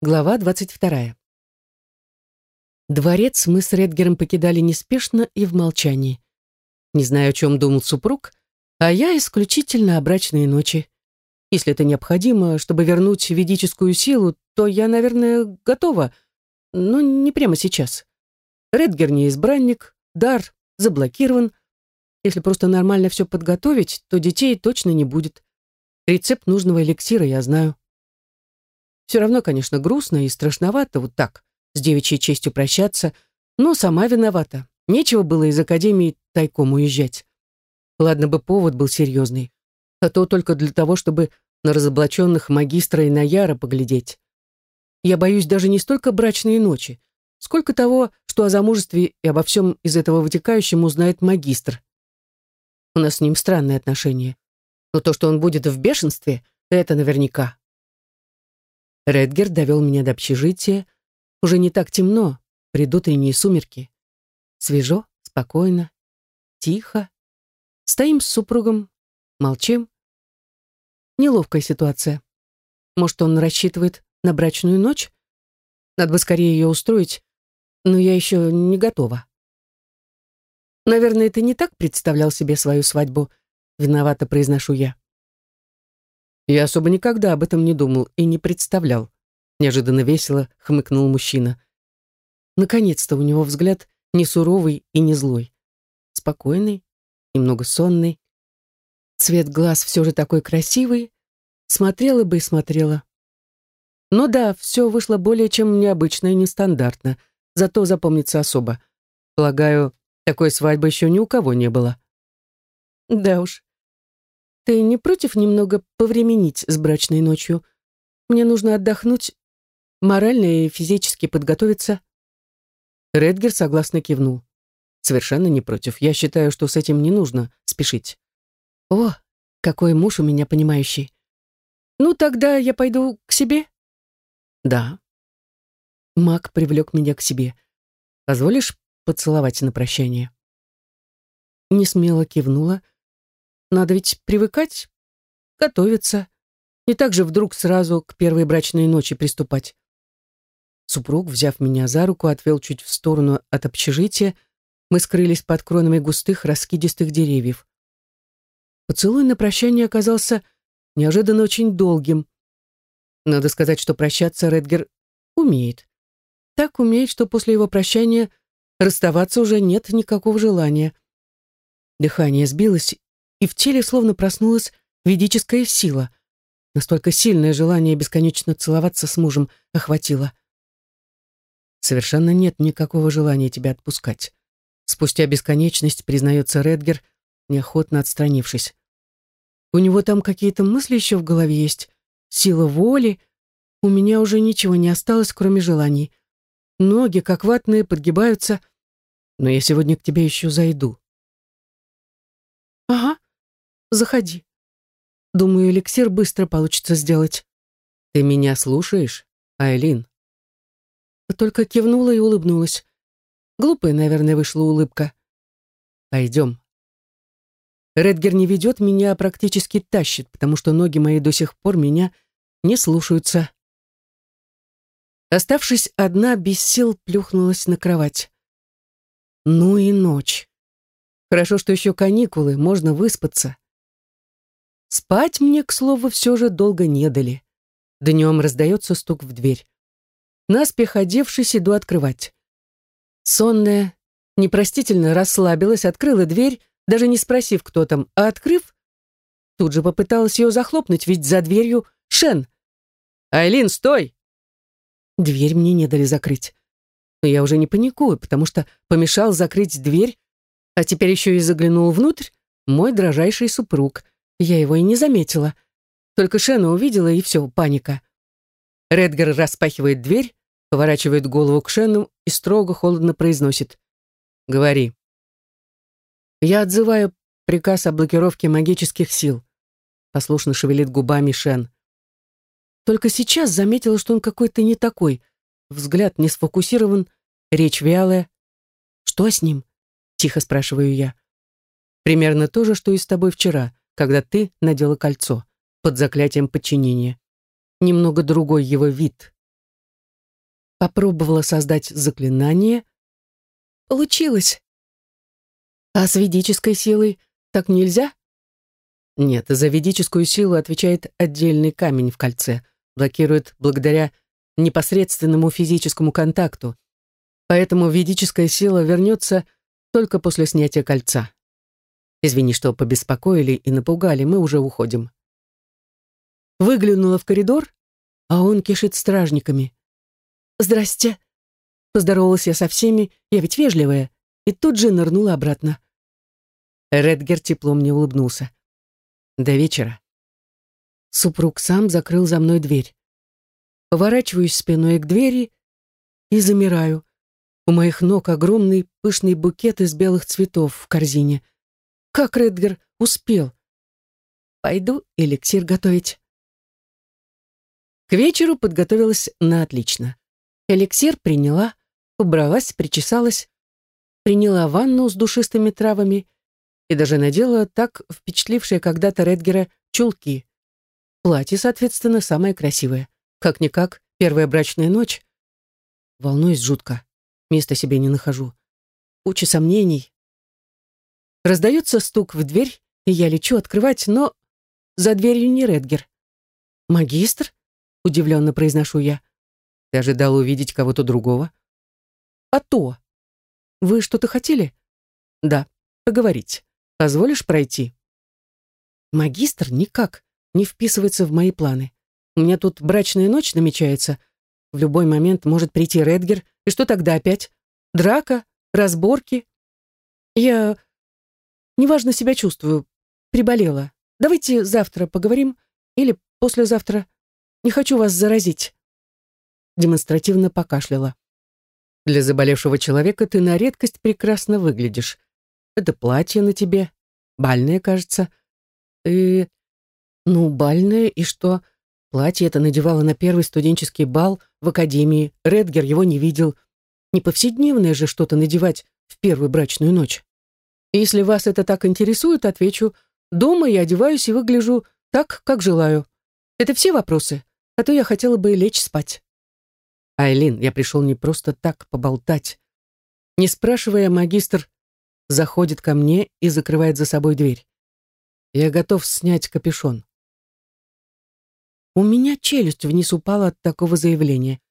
Глава 22. Дворец мы с Редгером покидали неспешно и в молчании. Не знаю, о чем думал супруг, а я исключительно о брачной ночи. Если это необходимо, чтобы вернуть ведическую силу, то я, наверное, готова, но не прямо сейчас. Редгер не избранник, дар заблокирован. Если просто нормально все подготовить, то детей точно не будет. Рецепт нужного эликсира я знаю. Все равно, конечно, грустно и страшновато вот так, с девичьей честью прощаться, но сама виновата. Нечего было из академии тайком уезжать. Ладно бы повод был серьезный, а то только для того, чтобы на разоблаченных магистра и Наяра поглядеть. Я боюсь даже не столько брачной ночи, сколько того, что о замужестве и обо всем из этого вытекающем узнает магистр. У нас с ним странные отношения. Но то, что он будет в бешенстве, это наверняка. Редгер довел меня до общежития. Уже не так темно, предутренние сумерки. Свежо, спокойно, тихо. Стоим с супругом, молчим. Неловкая ситуация. Может, он рассчитывает на брачную ночь? Надо бы скорее ее устроить, но я еще не готова. Наверное, ты не так представлял себе свою свадьбу, виновато произношу я. Я особо никогда об этом не думал и не представлял. Неожиданно весело хмыкнул мужчина. Наконец-то у него взгляд не суровый и не злой. Спокойный, немного сонный. Цвет глаз все же такой красивый. Смотрела бы и смотрела. Но да, все вышло более чем необычно и нестандартно. Зато запомнится особо. Полагаю, такой свадьбы еще ни у кого не было. Да уж. Ты не против немного повременить с брачной ночью? Мне нужно отдохнуть, морально и физически подготовиться. Редгер согласно кивнул. Совершенно не против. Я считаю, что с этим не нужно спешить. О, какой муж у меня понимающий. Ну, тогда я пойду к себе? Да. Маг привлек меня к себе. Позволишь поцеловать на прощание? Не смело кивнула. Надо ведь привыкать, готовиться. Не так же вдруг сразу к первой брачной ночи приступать. Супруг, взяв меня за руку, отвел чуть в сторону от общежития. Мы скрылись под кронами густых раскидистых деревьев. Поцелуй на прощание оказался неожиданно очень долгим. Надо сказать, что прощаться Редгер умеет. Так умеет, что после его прощания расставаться уже нет никакого желания. Дыхание сбилось, и в теле словно проснулась ведическая сила. Настолько сильное желание бесконечно целоваться с мужем охватило. Совершенно нет никакого желания тебя отпускать. Спустя бесконечность, признается Редгер, неохотно отстранившись. У него там какие-то мысли еще в голове есть, сила воли. У меня уже ничего не осталось, кроме желаний. Ноги, как ватные, подгибаются. Но я сегодня к тебе еще зайду. Ага, заходи. Думаю, эликсир быстро получится сделать. Ты меня слушаешь, Айлин? Только кивнула и улыбнулась. Глупая, наверное, вышла улыбка. Пойдем. Редгер не ведет меня, а практически тащит, потому что ноги мои до сих пор меня не слушаются. Оставшись одна, без сил плюхнулась на кровать. Ну и ночь. Хорошо, что еще каникулы, можно выспаться. Спать мне, к слову, все же долго не дали. Днем раздается стук в дверь. Наспех одевшись, иду открывать. Сонная, непростительно расслабилась, открыла дверь, даже не спросив, кто там, а открыв, тут же попыталась ее захлопнуть, ведь за дверью Шен. «Айлин, стой!» Дверь мне не дали закрыть. Но я уже не паникую, потому что помешал закрыть дверь, а теперь еще и заглянул внутрь мой дрожайший супруг. Я его и не заметила. Только Шена увидела, и все, паника. Редгер распахивает дверь, поворачивает голову к Шену и строго, холодно произносит: «Говори». Я отзываю приказ о блокировке магических сил. Послушно шевелит губами Шен. Только сейчас заметила, что он какой-то не такой. Взгляд не сфокусирован, речь вялая. «Что с ним?» — тихо спрашиваю я. «Примерно то же, что и с тобой вчера, когда ты надела кольцо под заклятием подчинения. Немного другой его вид». Попробовала создать заклинание. Получилось. А с ведической силой так нельзя? Нет, за ведическую силу отвечает отдельный камень в кольце, блокирует благодаря непосредственному физическому контакту. Поэтому ведическая сила вернется только после снятия кольца. Извини, что побеспокоили и напугали, мы уже уходим. Выглянула в коридор, а он кишит стражниками. «Здрасте!» Поздоровалась я со всеми, я ведь вежливая, и тут же нырнула обратно. Редгер тепло мне улыбнулся. До вечера. Супруг сам закрыл за мной дверь. Поворачиваюсь спиной к двери и замираю. У моих ног огромный пышный букет из белых цветов в корзине. Как Редгер успел? Пойду эликсир готовить. К вечеру подготовилась на отлично. Эликсир приняла, убралась, причесалась, приняла ванну с душистыми травами и даже надела так впечатлившие когда-то Редгера чулки. Платье, соответственно, самое красивое. Как-никак, первая брачная ночь. Волнуюсь жутко. Места себе не нахожу. Куча сомнений. Раздается стук в дверь, и я лечу открывать, но за дверью не Редгер. «Магистр?» — удивленно произношу я. «Ты ожидал увидеть кого-то другого?» «А то! Вы что-то хотели?» «Да, поговорить. Позволишь пройти?» Магистр никак не вписывается в мои планы. У меня тут брачная ночь намечается. В любой момент может прийти Редгер, и что тогда опять? Драка? Разборки? Я неважно себя чувствую. Приболела. Давайте завтра поговорим или послезавтра. Не хочу вас заразить. Демонстративно покашляла. Для заболевшего человека ты на редкость прекрасно выглядишь. Это платье на тебе. Бальное, кажется. И... Ну, бальное, и что? Платье это надевала на первый студенческий бал в академии. Редгер его не видел. Не повседневное же что-то надевать в первую брачную ночь. И если вас это так интересует, отвечу, дома я одеваюсь и выгляжу так, как желаю. Это все вопросы, а то я хотела бы лечь спать. Айлин, я пришел не просто так поболтать. Не спрашивая, магистр заходит ко мне и закрывает за собой дверь. Я готов снять капюшон. У меня челюсть вниз упала от такого заявления.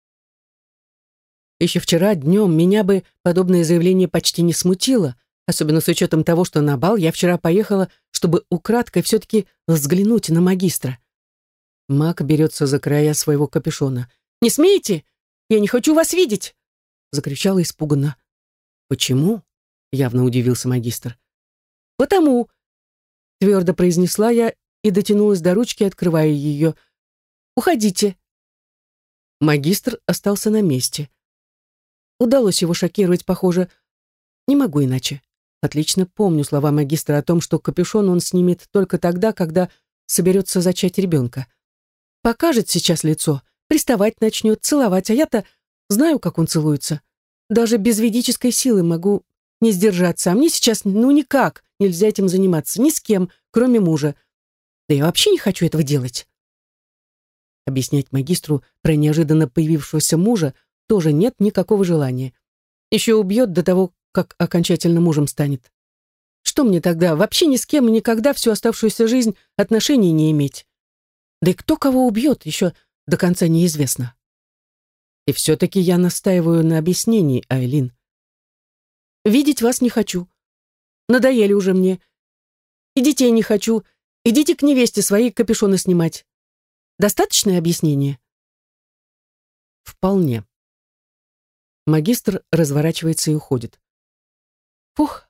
Еще вчера днем меня бы подобное заявление почти не смутило, особенно с учетом того, что на бал я вчера поехала, чтобы украдкой все-таки взглянуть на магистра. Маг берется за края своего капюшона. «Не смейте! Я не хочу вас видеть!» Закричала испуганно. «Почему?» — явно удивился магистр. «Потому!» — твердо произнесла я и дотянулась до ручки, открывая ее. «Уходите!» Магистр остался на месте. Удалось его шокировать, похоже. Не могу иначе. Отлично помню слова магистра о том, что капюшон он снимет только тогда, когда соберется зачать ребенка. Покажет сейчас лицо, приставать начнет, целовать, а я-то знаю, как он целуется. Даже без ведической силы могу не сдержаться, а мне сейчас ну никак нельзя этим заниматься, ни с кем, кроме мужа. Да я вообще не хочу этого делать. Объяснять магистру про неожиданно появившегося мужа тоже нет никакого желания. Еще убьет до того, как окончательно мужем станет. Что мне тогда, вообще ни с кем и никогда всю оставшуюся жизнь отношений не иметь? Да и кто кого убьет, еще до конца неизвестно. И все-таки я настаиваю на объяснении, Айлин. Видеть вас не хочу. Надоели уже мне. И детей не хочу. Идите к невесте свои капюшоны снимать. Достаточное объяснение? Вполне. Магистр разворачивается и уходит. Фух,